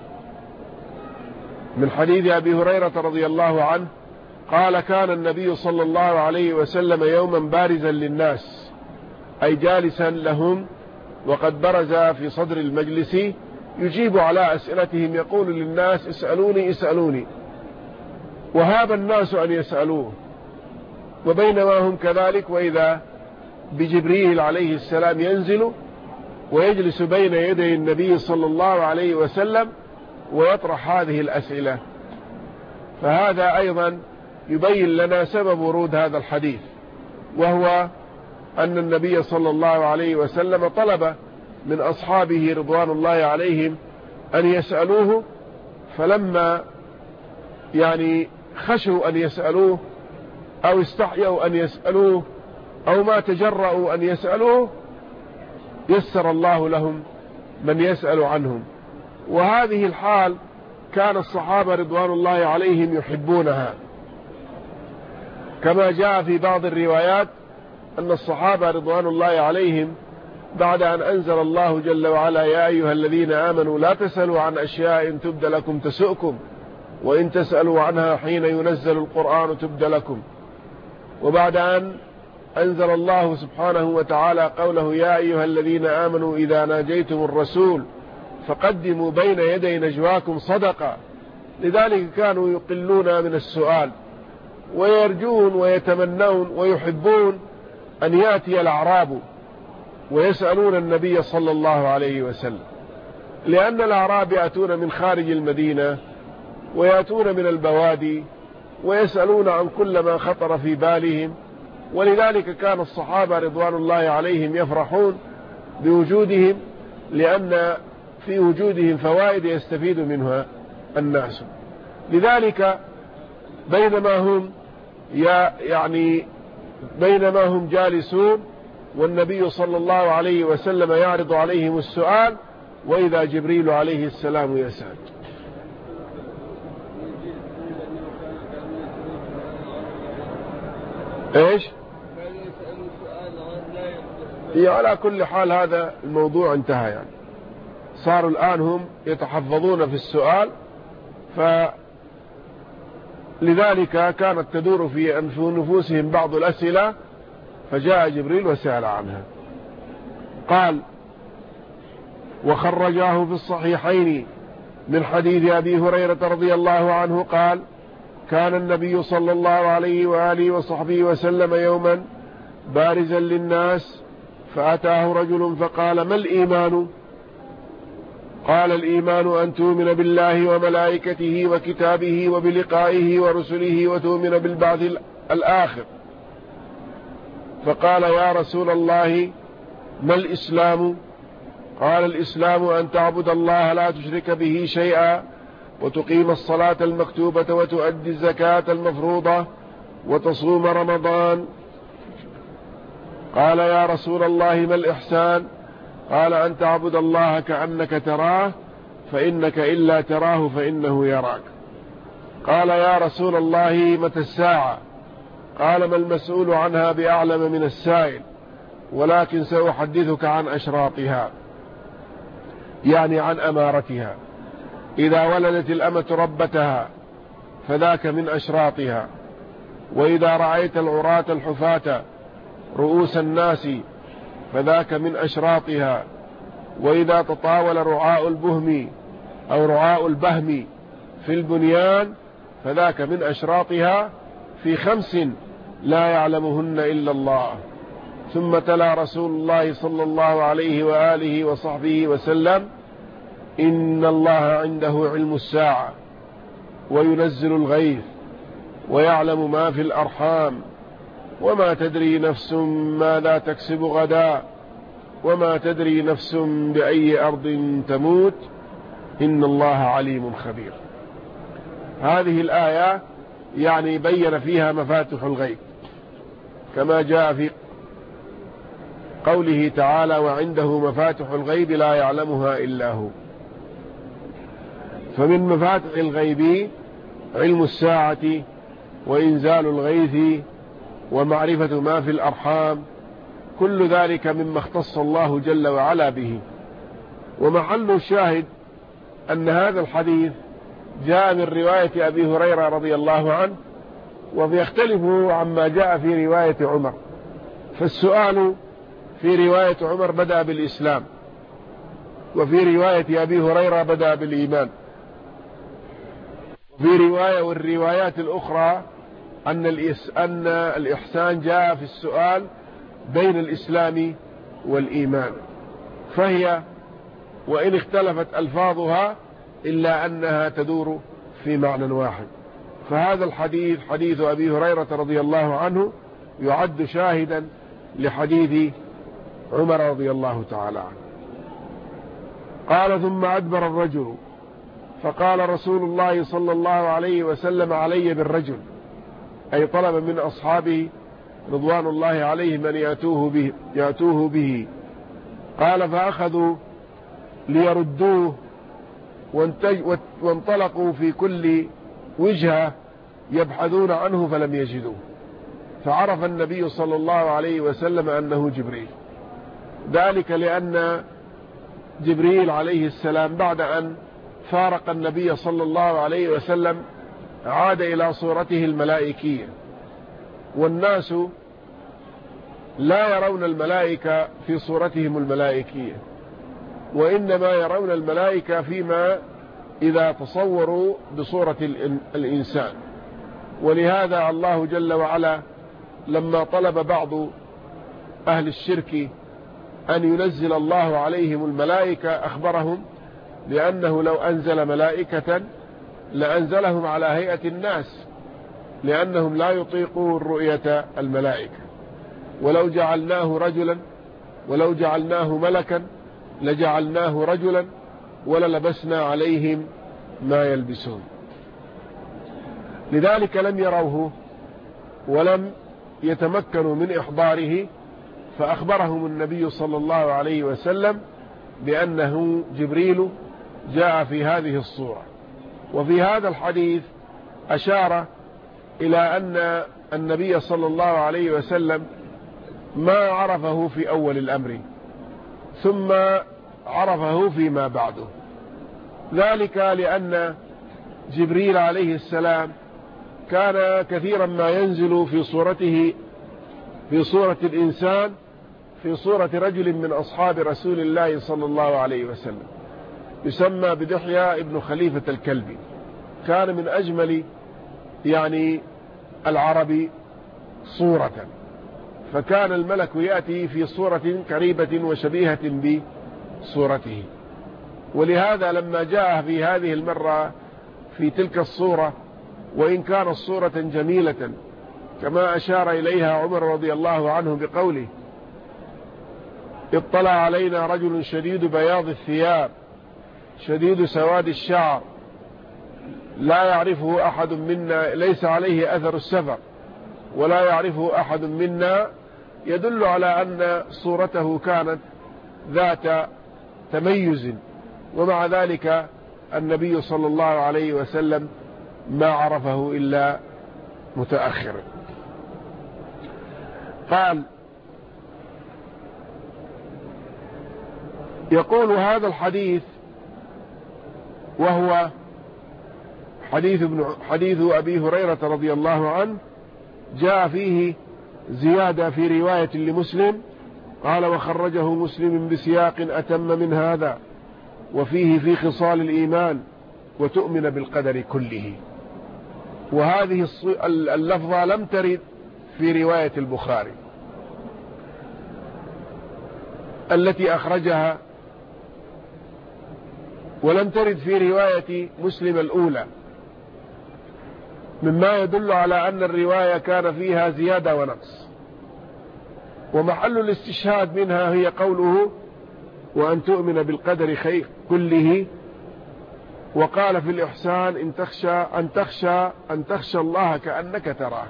من حديث أبي هريرة رضي الله عنه قال كان النبي صلى الله عليه وسلم يوما بارزا للناس، أي جالسا لهم وقد برز في صدر المجلس يجيب على أسئلتهم، يقول للناس اسألوني اسألوني، وهاب الناس أن يسألوه، وبينما هم كذلك وإذا بجبريل عليه السلام ينزل ويجلس بين يدي النبي صلى الله عليه وسلم ويطرح هذه الأسئلة. فهذا أيضا يبين لنا سبب ورود هذا الحديث، وهو أن النبي صلى الله عليه وسلم طلب من أصحابه رضوان الله عليهم أن يسألوه، فلما خشوا أن يسألوه أو استحيوا أن يسألوه أو ما تجرؤوا أن يسألوه يسر الله لهم من يسأل عنهم. وهذه الحال كان الصحابة رضوان الله عليهم يحبونها، كما جاء في بعض الروايات أن الصحابة رضوان الله عليهم بعد أن أنزل الله جل وعلا يا أيها الذين آمنوا لا تسألوا عن أشياء إن تبد لكم تسؤكم وإن تسألوا عنها حين ينزل القرآن تبد لكم، وبعد أن أنزل الله سبحانه وتعالى قوله يا أيها الذين آمنوا إذا ناجيتم الرسول فقدموا بين يدي نجواكم صدقة، لذلك كانوا يقلون من السؤال ويرجون ويتمنون ويحبون أن يأتي الأعراب ويسألون النبي صلى الله عليه وسلم، لأن الأعراب يأتون من خارج المدينة ويأتون من البوادي ويسألون عن كل ما خطر في بالهم، ولذلك كان الصحابة رضوان الله عليهم يفرحون بوجودهم، لأن في وجودهم فوائد يستفيد منها الناس. لذلك بينما هم جالسون والنبي صلى الله عليه وسلم يعرض عليهم السؤال وإذا جبريل عليه السلام يسأل. ايش؟ على كل حال هذا الموضوع انتهى، صاروا الآن هم يتحفظون في السؤال، فلذلك كانت تدور في نفوسهم بعض الأسئلة، فجاء جبريل وسأل عنها. قال وخرجاه في الصحيحين من حديث أبي هريرة رضي الله عنه قال كان النبي صلى الله عليه وآله وصحبه وسلم يوما بارزا للناس فأتاه رجل فقال ما الإيمان؟ قال الإيمان أن تؤمن بالله وملائكته وكتابه وبلقائه ورسله وتؤمن بالبعث الآخر. فقال يا رسول الله ما الإسلام؟ قال الإسلام أن تعبد الله لا تشرك به شيئا وتقيم الصلاة المكتوبة وتؤدي الزكاة المفروضة وتصوم رمضان. قال يا رسول الله ما الإحسان؟ قال أن تعبد الله كأنك تراه فإنك إلا تراه فإنه يراك. قال يا رسول الله متى الساعة؟ قال ما المسؤول عنها بأعلم من السائل، ولكن سأحدثك عن أشراطها، يعني عن أمارتها. إذا ولدت الأمة ربتها فذاك من أشراطها، وإذا رأيت العراة الحفاة رؤوس الناس فذاك من أشراطها، وإذا تطاول رعاء البهم أو رعاء البهم في البنيان فذاك من أشراطها في 5 لا يعلمهن إلا الله. ثم تلا رسول الله صلى الله عليه وآله وصحبه وسلم إن الله عنده علم الساعة وينزل الغيث ويعلم ما في الأرحام وما تدري نفس ماذا تكسب غدا وما تدري نفس بأي أرض تموت إن الله عليم خبير. هذه الآية يعني بين فيها مفاتح الغيب، كما جاء في قوله تعالى وعنده مفاتح الغيب لا يعلمها إلا هو. فمن مفاتح الغيب علم الساعة وإنزال الغيث ومعرفة ما في الأرحام، كل ذلك مما اختص الله جل وعلا به. ومحل الشاهد أن هذا الحديث جاء من رواية أبي هريرة رضي الله عنه، ويختلف عما جاء في رواية عمر. فالسؤال في رواية عمر بدأ بالإسلام، وفي رواية أبي هريرة بدأ بالإيمان. وفي رواية والروايات الأخرى أن الإحسان جاء في السؤال بين الإسلام والإيمان، فهي وإن اختلفت ألفاظها إلا أنها تدور في معنى واحد. فهذا الحديث حديث أبي هريرة رضي الله عنه يعد شاهدا لحديث عمر رضي الله تعالى عنه. قال ثم أدبر الرجل فقال رسول الله صلى الله عليه وسلم علي بالرجل، أي طلب من أصحابه رضوان الله عليهم أن يأتوه به. قال فأخذوا ليردوه وانطلقوا في كل وجهة يبحثون عنه فلم يجدوه، فعرف النبي صلى الله عليه وسلم أنه جبريل، ذلك لأن جبريل عليه السلام بعد أن فارق النبي صلى الله عليه وسلم عاد إلى صورته الملائكية، والناس لا يرون الملائكة في صورتهم الملائكية، وإنما يرون الملائكة فيما إذا تصوروا بصورة الإنسان. ولهذا الله جل وعلا لما طلب بعض أهل الشرك أن ينزل الله عليهم الملائكة أخبرهم لأنه لو أنزل ملائكة لأنزلهم على هيئة الناس، لأنهم لا يطيقون رؤية الملائكة. ولو جعلناه رجلا ولو جعلناه ملكا لجعلناه رجلا وللبسنا عليهم ما يلبسون. لذلك لم يروه ولم يتمكنوا من إحضاره، فأخبرهم النبي صلى الله عليه وسلم بأنه جبريل جاء في هذه الصورة. وفي هذا الحديث أشار إلى أن النبي صلى الله عليه وسلم ما عرفه في أول الأمر ثم عرفه فيما بعده، ذلك لأن جبريل عليه السلام كان كثيرا ما ينزل في صورته في صورة الإنسان في صورة رجل من أصحاب رسول الله صلى الله عليه وسلم، يسمى بدحية ابن خليفة الكلبي، كان من أجمل يعني العرب صورة، فكان الملك يأتي في صورة قريبة وشبيهة بصورته. ولهذا لما جاء في هذه المرة في تلك الصورة، وإن كانت صورة جميلة كما أشار إليها عمر رضي الله عنه بقوله اطلع علينا رجل شديد بياض الثياب شديد سواد الشعر لا يعرفه أحد منا، ليس عليه أثر السفر ولا يعرفه أحد منا، يدل على أن صورته كانت ذات تميز. ومع ذلك النبي صلى الله عليه وسلم ما عرفه إلا متأخر. قال يقول هذا الحديث وهو حديث أبي هريرة رضي الله عنه جاء فيه زيادة في رواية لمسلم، قال وخرجه مسلم بسياق أتم من هذا وفيه في خصال الإيمان وتؤمن بالقدر كله. وهذه اللفظة لم ترد في رواية البخاري التي أخرجها، ولم ترد في رواية مسلم الأولى، مما يدل على أن الرواية كان فيها زيادة ونقص. ومحل الاستشهاد منها هي قوله وأن تؤمن بالقدر خير كله. وقال في الإحسان أن تخشى الله كأنك تراه.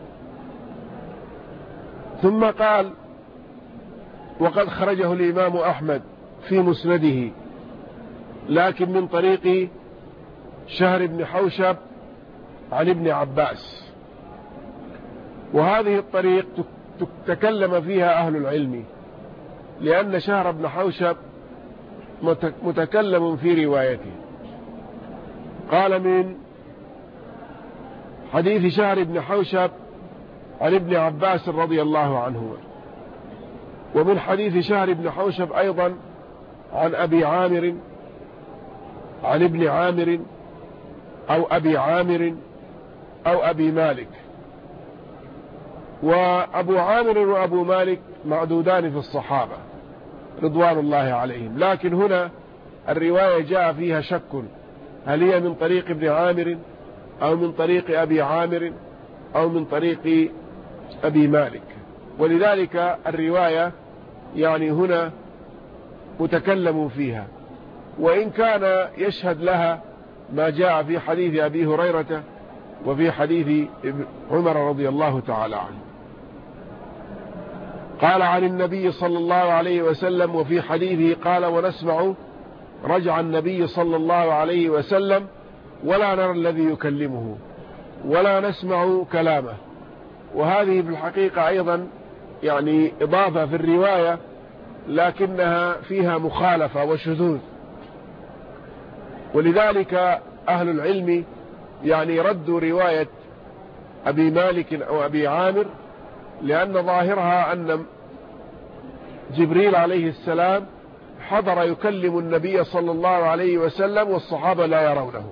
ثم قال وقد خرجه الإمام أحمد في مسنده لكن من طريق شهر بن حوشب عن ابن عباس، وهذه الطريق تكلم فيها أهل العلم، لأن شهر بن حوشب متكلم في روايته. قال من حديث شهر بن حوشب عن ابن عباس رضي الله عنهما، ومن حديث شهر بن حوشب أيضا عن أبي عامر عن ابن عامر أو أبي عامر أو أبي مالك. وأبو عامر وأبو مالك معدودان في الصحابة رضوان الله عليهم، لكن هنا الرواية جاء فيها شك، هل هي من طريق ابن عامر أو من طريق أبي عامر أو من طريق أبي مالك، ولذلك الرواية يعني هنا متكلم فيها، وإن كان يشهد لها ما جاء في حديث أبي هريرة وفي حديث عمر رضي الله تعالى عنه. قال عن النبي صلى الله عليه وسلم وفي حديثه قال ونسمع رجع النبي صلى الله عليه وسلم ولا نرى الذي يكلمه ولا نسمع كلامه. وهذه في الحقيقة أيضا يعني إضافة في الرواية، لكنها فيها مخالفة وشذوذ، ولذلك أهل العلم يعني ردوا رواية أبي مالك أو أبي عامر، لأن ظاهرها أن جبريل عليه السلام حضر يكلم النبي صلى الله عليه وسلم والصحابة لا يرونه،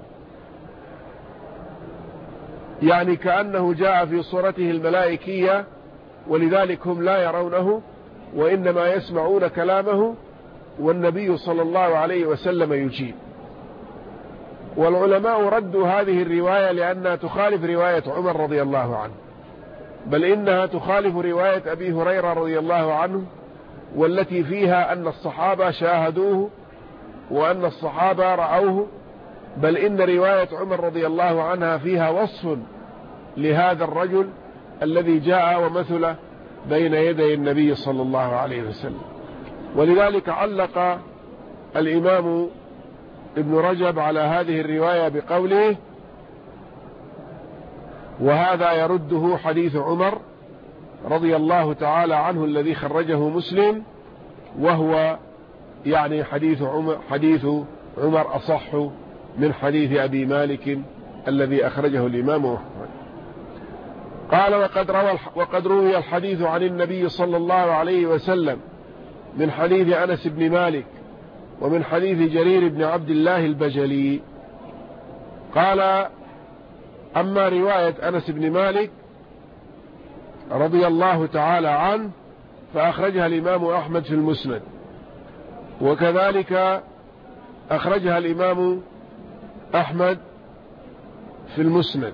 يعني كأنه جاء في صورته الملائكية، ولذلك هم لا يرونه وإنما يسمعون كلامه والنبي صلى الله عليه وسلم يجيب. والعلماء ردوا هذه الرواية لأنها تخالف رواية عمر رضي الله عنه، بل إنها تخالف رواية أبي هريرة رضي الله عنه، والتي فيها أن الصحابة شاهدوه وأن الصحابة رأوه، بل إن رواية عمر رضي الله عنها فيها وصف لهذا الرجل الذي جاء ومثل بين يدي النبي صلى الله عليه وسلم. ولذلك علق الإمام ابن رجب على هذه الرواية بقوله وهذا يرده حديث عمر رضي الله تعالى عنه الذي خرجه مسلم، وهو يعني حديث عمر أصح من حديث أبي مالك الذي أخرجه الإمام أحمد. قال وقد روي الحديث عن النبي صلى الله عليه وسلم من حديث أنس بن مالك ومن حديث جرير بن عبد الله البجلي. قال أما رواية أنس بن مالك رضي الله تعالى عنه فأخرجها الإمام أحمد في المسند، وكذلك أخرجها الإمام أحمد في المسند،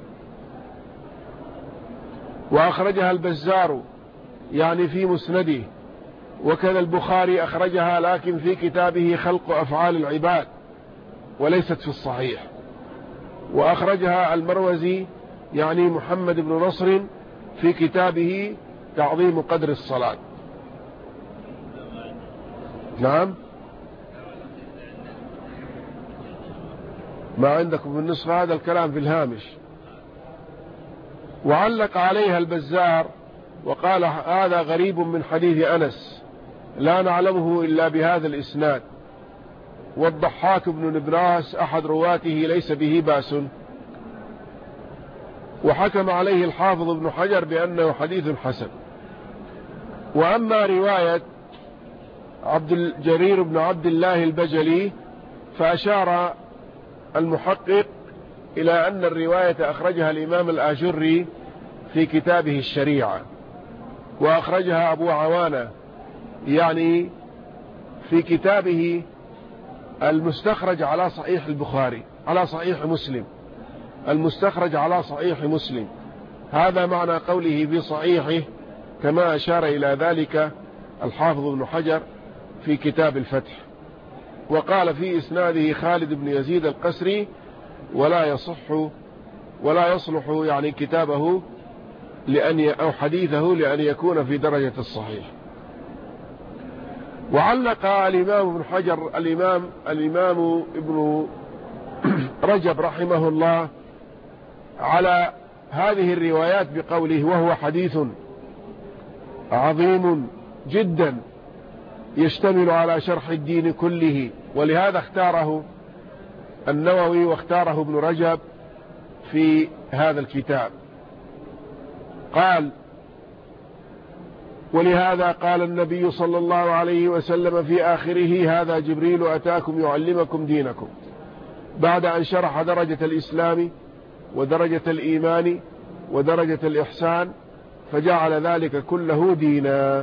وأخرجها البزار يعني في مسنده، وكذا البخاري أخرجها لكن في كتابه خلق أفعال العباد وليست في الصحيح، وأخرجها المروزي يعني محمد بن نصر في كتابه تعظيم قدر الصلاة. نعم، ما عندكم في النسخة هذا الكلام في الهامش. وعلق عليها البزار وقال هذا غريب من حديث أنس لا نعلمه إلا بهذا الإسناد، والضحاك بن نبراس أحد رواته ليس به بأس، وحكم عليه الحافظ ابن حجر بأنه حديث حسن. وأما رواية جرير بن عبد الله البجلي فأشار المحقق إلى أن الرواية أخرجها الإمام الآجري في كتابه الشريعة، وأخرجها أبو عوانة يعني في كتابه المستخرج على صحيح البخاري على صحيح مسلم، المستخرج على صحيح مسلم. هذا معنى قوله في صحيحه كما أشار إلى ذلك الحافظ ابن حجر في كتاب الفتح. وقال في إسناده خالد بن يزيد القسري ولا يصلح يعني كتابه أو حديثه لأن يكون في درجة الصحيح. وعلق الإمام ابن حجر الإمام ابن رجب رحمه الله على هذه الروايات بقوله: وهو حديث عظيم جدا يشتمل على شرح الدين كله. ولهذا اختاره النووي واختاره ابن رجب في هذا الكتاب. قال: ولهذا قال النبي صلى الله عليه وسلم في آخره: هذا جبريل أتاكم يعلمكم دينكم، بعد أن شرح درجة الإسلام ودرجة الإيمان ودرجة الإحسان، فجعل ذلك كله دينا.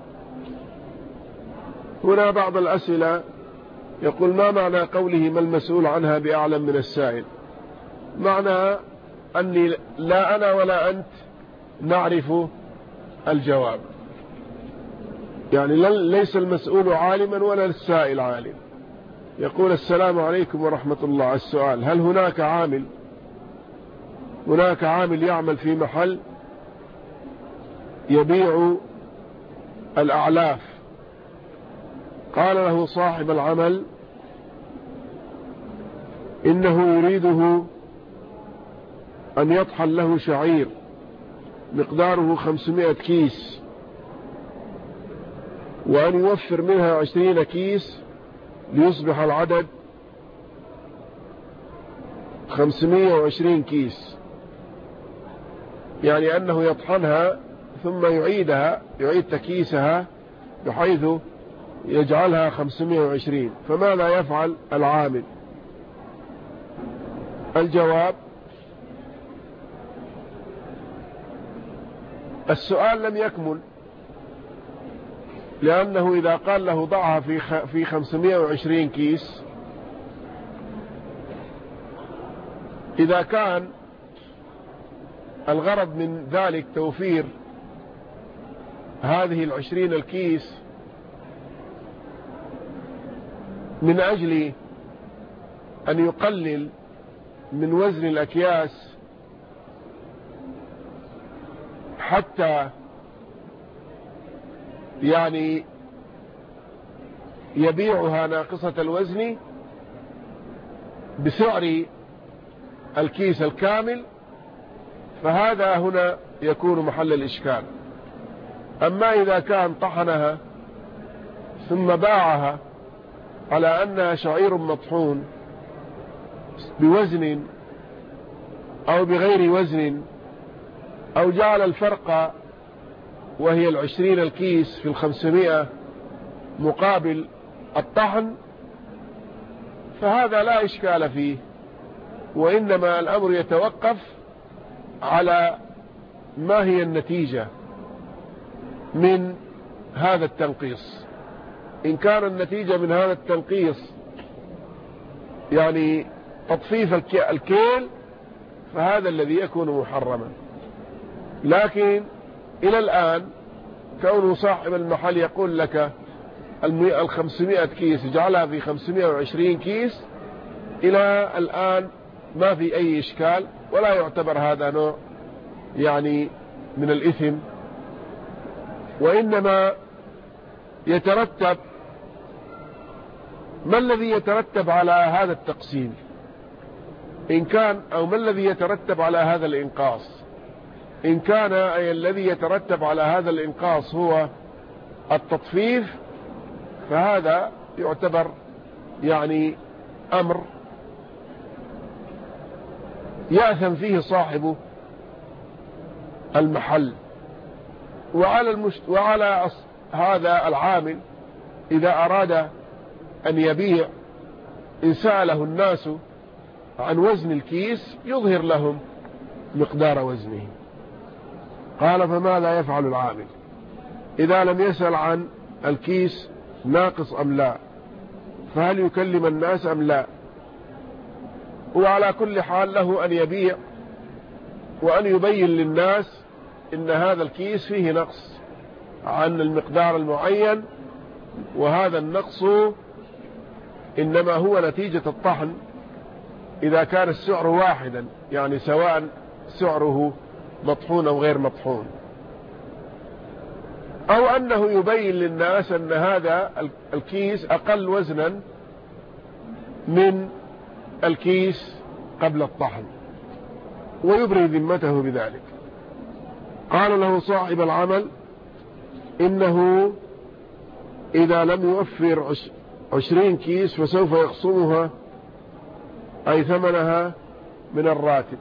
هنا بعض الأسئلة يقول: ما معنى قوله ما المسؤول عنها بأعلم من السائل؟ معنى أني لا أنا ولا أنت نعرف الجواب، يعني ليس المسؤول عالما ولا السائل عالم. يقول: السلام عليكم ورحمة الله. السؤال: هل هناك عامل يعمل في محل يبيع الأعلاف، قال له صاحب العمل إنه يريده أن يطحن له شعير مقداره 500 كيس، وأن يوفر منها 20 كيس ليصبح العدد 520 كيس، يعني أنه يطحنها ثم يعيد تكيسها بحيث يجعلها 520. فماذا يفعل العامل؟ الجواب: السؤال لم يكمل، لأنه إذا قال له ضعها في 520 كيس، إذا كان الغرض من ذلك توفير هذه 20 الكيس من أجل أن يقلل من وزن الأكياس حتى يعني يبيعها ناقصة الوزن بسعر الكيس الكامل، فهذا هنا يكون محل الإشكال. أما إذا كان طحنها ثم باعها على أنها شعير مطحون بوزن أو بغير وزن، أو جعل الفرق وهي 20 الكيس في 500 مقابل الطحن، فهذا لا إشكال فيه، وإنما الأمر يتوقف على ما هي النتيجة من هذا التنقيص. إن كان النتيجة من هذا التنقيص يعني تطفيف الكيل، فهذا الذي يكون محرما. لكن إلى الآن كونه صاحب المحل يقول لك 500 كيس اجعلها في 520 كيس، إلى الآن ما في أي إشكال، ولا يعتبر هذا نوع يعني من الإثم. وإنما يترتب ما الذي يترتب على هذا التقسيم إن كان، أو ما الذي يترتب على هذا الإنقاص. إن كان أي الذي يترتب على هذا الإنقاص هو التطفيف، فهذا يعتبر يعني أمر يأثم فيه صاحب المحل. وعلى هذا العامل إذا أراد أن يبيع، إن سأله الناس عن وزن الكيس يظهر لهم مقدار وزنه. قال: فماذا يفعل العامل إذا لم يسأل عن الكيس ناقص أم لا؟ فهل يكلم الناس أم لا؟ وعلى كل حال له أن يبيع وأن يبين للناس إن هذا الكيس فيه نقص، عن المقدار المعين، وهذا النقص إنما هو نتيجة الطحن إذا كان السعر واحدا، يعني سواء سعره مطحون أو غير مطحون، أو أنه يبين للناس أن هذا الكيس أقل وزنا من الكيس قبل الطحن ويبري ذمته بذلك. قال له صاحب العمل إنه إذا لم يوفر 20 كيس فسوف يخصمها أي ثمنها من الراتب.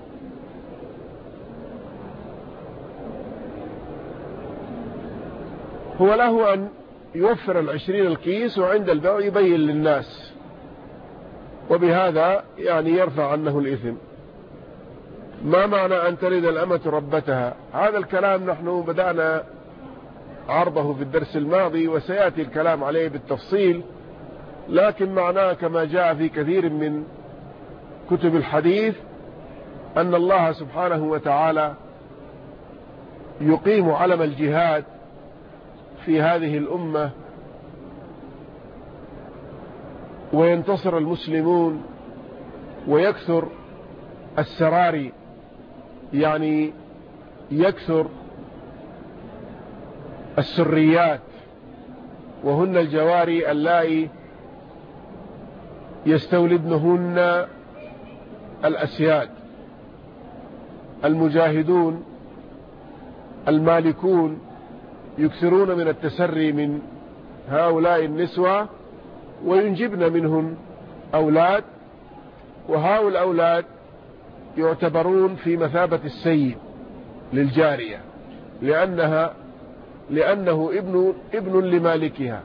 هو له أن يوفر 20 الكيس وعند البيع يبين للناس، وبهذا يعني يرفع عنه الإثم. ما معنى أن تلد الأمة ربتها؟ هذا الكلام نحن بدأنا عرضه في الدرس الماضي وسيأتي الكلام عليه بالتفصيل، لكن معناه كما جاء في كثير من كتب الحديث أن الله سبحانه وتعالى يقيم علم الجهاد في هذه الأمة وينتصر المسلمون ويكثر السراري، يعني يكثر السريات، وهن الجواري اللائي يستولدنهن الأسياد المجاهدون المالكون، يكثرون من التسري من هؤلاء النسوة وينجبن منهم أولاد، وهؤلاء الأولاد يعتبرون في مثابة السيد للجارية لأنه ابن لمالكها.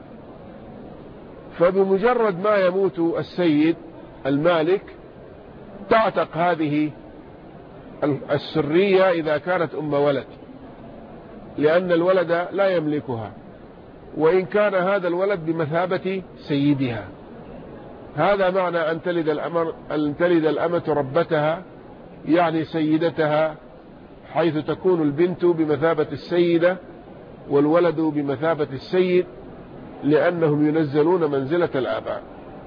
فبمجرد ما يموت السيد المالك تعتق هذه السرية إذا كانت أم ولد، لأن الولد لا يملكها، وإن كان هذا الولد بمثابة سيدها. هذا معنى أن تلد الأمة ربتها، يعني سيدتها، حيث تكون البنت بمثابة السيدة والولد بمثابة السيد، لأنهم ينزلون منزلة الآباء.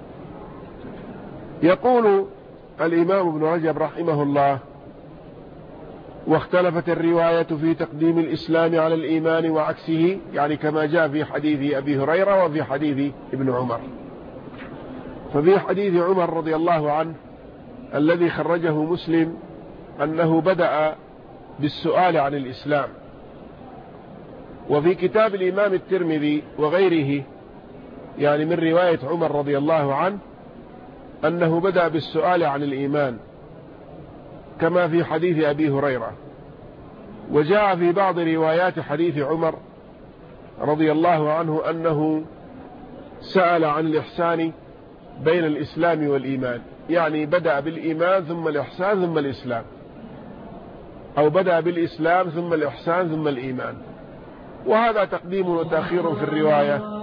يقول الإمام ابن رجب رحمه الله: واختلفت الرواية في تقديم الإسلام على الإيمان وعكسه، يعني كما جاء في حديث أبي هريرة وفي حديث ابن عمر. ففي حديث عمر رضي الله عنه الذي خرجه مسلم أنه بدأ بالسؤال عن الإسلام، وفي كتاب الإمام الترمذي وغيره يعني من رواية عمر رضي الله عنه أنه بدأ بالسؤال عن الإيمان كما في حديث أبي هريرة. وجاء في بعض روايات حديث عمر رضي الله عنه أنه سأل عن الإحسان بين الإسلام والإيمان، يعني بدأ بالإيمان ثم الإحسان ثم الإسلام، أو بدأ بالإسلام ثم الإحسان ثم الإيمان، وهذا تقديم وتأخير في الرواية